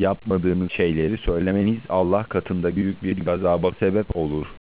yapmadığınız şeyleri söylemeniz Allah katında büyük bir gazaba sebep olur.